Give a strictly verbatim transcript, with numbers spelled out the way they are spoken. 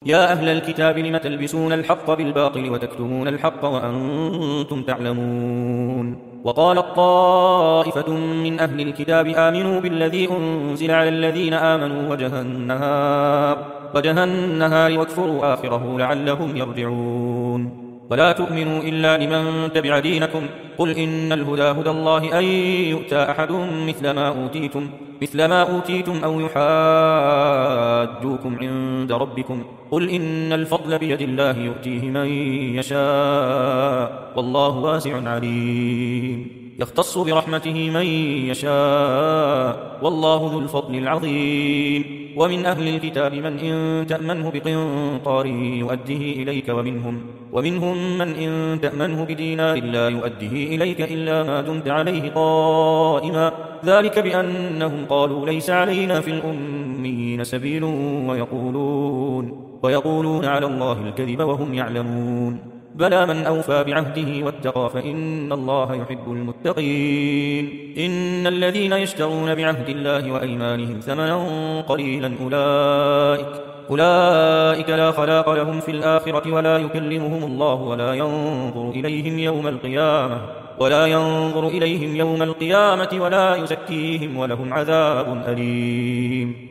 يا أهل الكتاب لم تلبسون الحق بالباطل وتكتمون الحق وأنتم تعلمون وقالت طائفة من أهل الكتاب آمنوا بالذي أنزل على الذين آمنوا وجه النهار, وجه النهار واكفروا آخره لعلهم يرجعون ولا تؤمنوا إلا لمن تبع دينكم قل إن الهدى هدى الله أن يؤتى أحد مثل ما أوتيتم, مثل ما أوتيتم أو يحاجوكم عند ربكم قل إن الفضل بيد الله يؤتيه من يشاء والله واسع عليم يختص برحمته من يشاء والله ذو الفضل العظيم ومن أهل الكتاب من إن تأمنه بقنطار يؤديه إليك ومنهم, ومنهم من إن تأمنه بدينار لا يؤديه إليك إلا ما دمت عليه قائما ذلك بأنهم قالوا ليس علينا في الأميين سبيل ويقولون, ويقولون على الله الكذب وهم يعلمون بلى من أوفى بعهده واتقى فإن الله يحب المتقين إن الذين يشترون بعهد الله وأيمانهم ثمنا قليلا أولئك, أولئك لا خلاق لهم في الآخرة ولا يكلمهم الله ولا ينظر إليهم يوم القيامة ولا ينظر إليهم يوم القيامة ولا يزكيهم ولهم عذاب أليم